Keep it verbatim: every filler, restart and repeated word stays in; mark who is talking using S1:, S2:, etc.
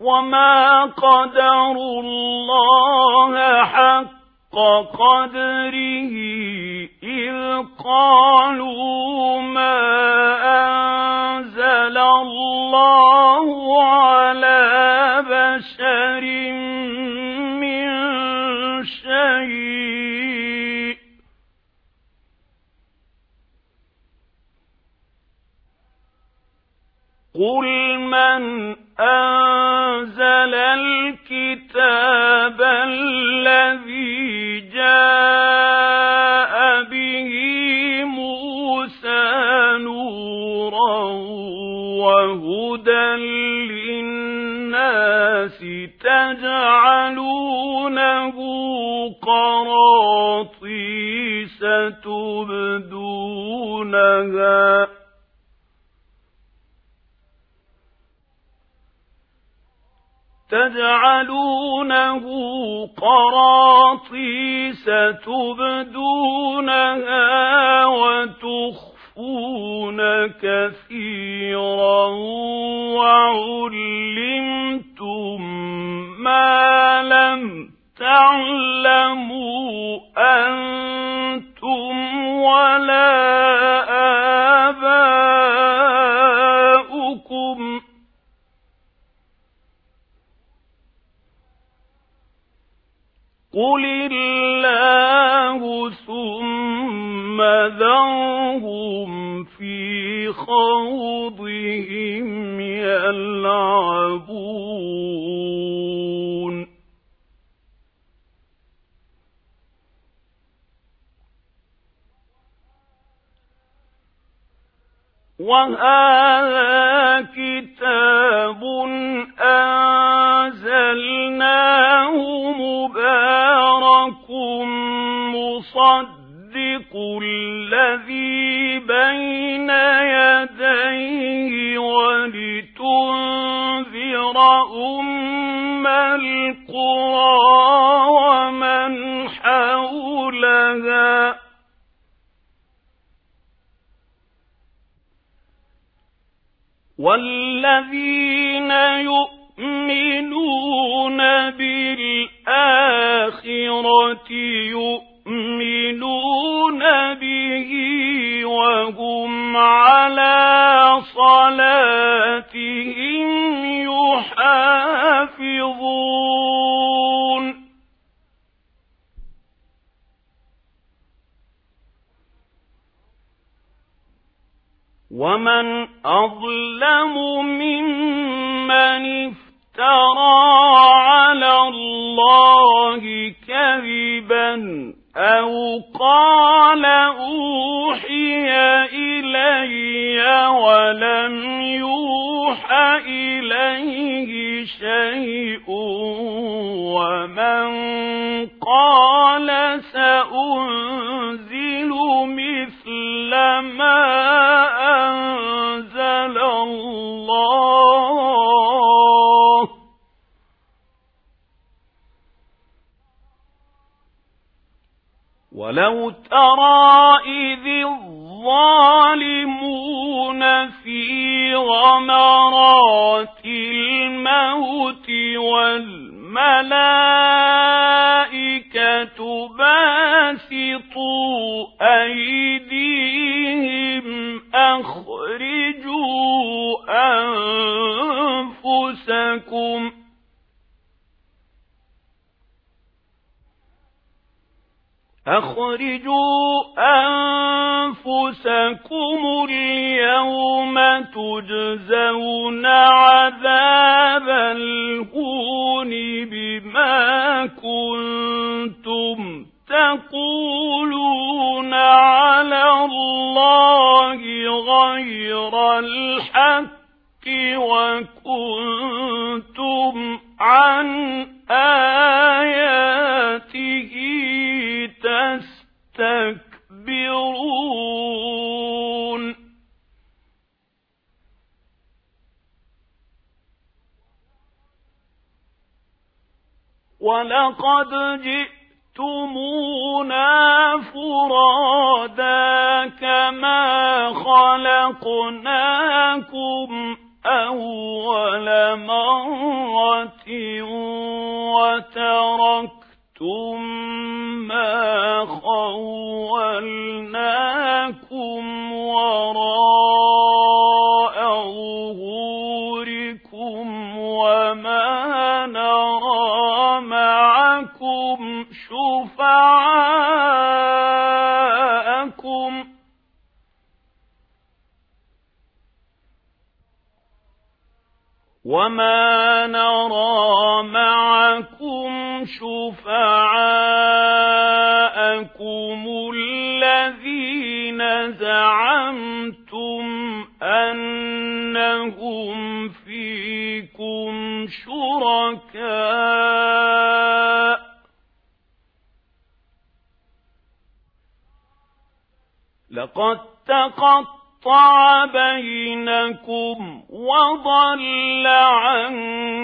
S1: وما قدروا الله حق قدره إذ قالوا ما أنزل الله على بشر من شيء قل من أنزل الكتاب الذي جاء به موسى نورا وهدى للناس تجعلونه قراطيس تبدونها تجعلونه قراطيس تبدونها وتخفون كثيرا وعلمتم ما لم تعلموا أنتم ولا آباؤكم قل الله ثم ذرهم في خوضهم يلعبون وهذا كتاب أنزلناه مبارك مصدق الذي بين يديه ولتنذر أم القرى ومن حولها والذين يؤمنون بالآخرة يؤمنون به وهم على صلاتهم يحافظون ومن أظلم ممن افترى على الله كذبا أو قال أوحي إلي ولم يوحى إليه شيء ومن قال سأنزل مثل ما أنزل الله ولو ترى إذ الظالمون في غمرات الموت والملائكة باسطوا أيديهم أخرجوا أنفسكم أخرجوا أنفسكم اليوم تجزون عذاب الهون بما كنتم تقولون على الله غير الحق وكنتم عن آياته تستكبرون ولقد جئتمونا فرادا كما خلقناكم أول مرة وتركتم ما خولناكم وراء ظهوركم وما نرى معكم شفعاءكم وما نرى معكم شفعاءكم الذين زعمتم أنهم فيكم شركاء لقد تقطع بينكم وضل عنكم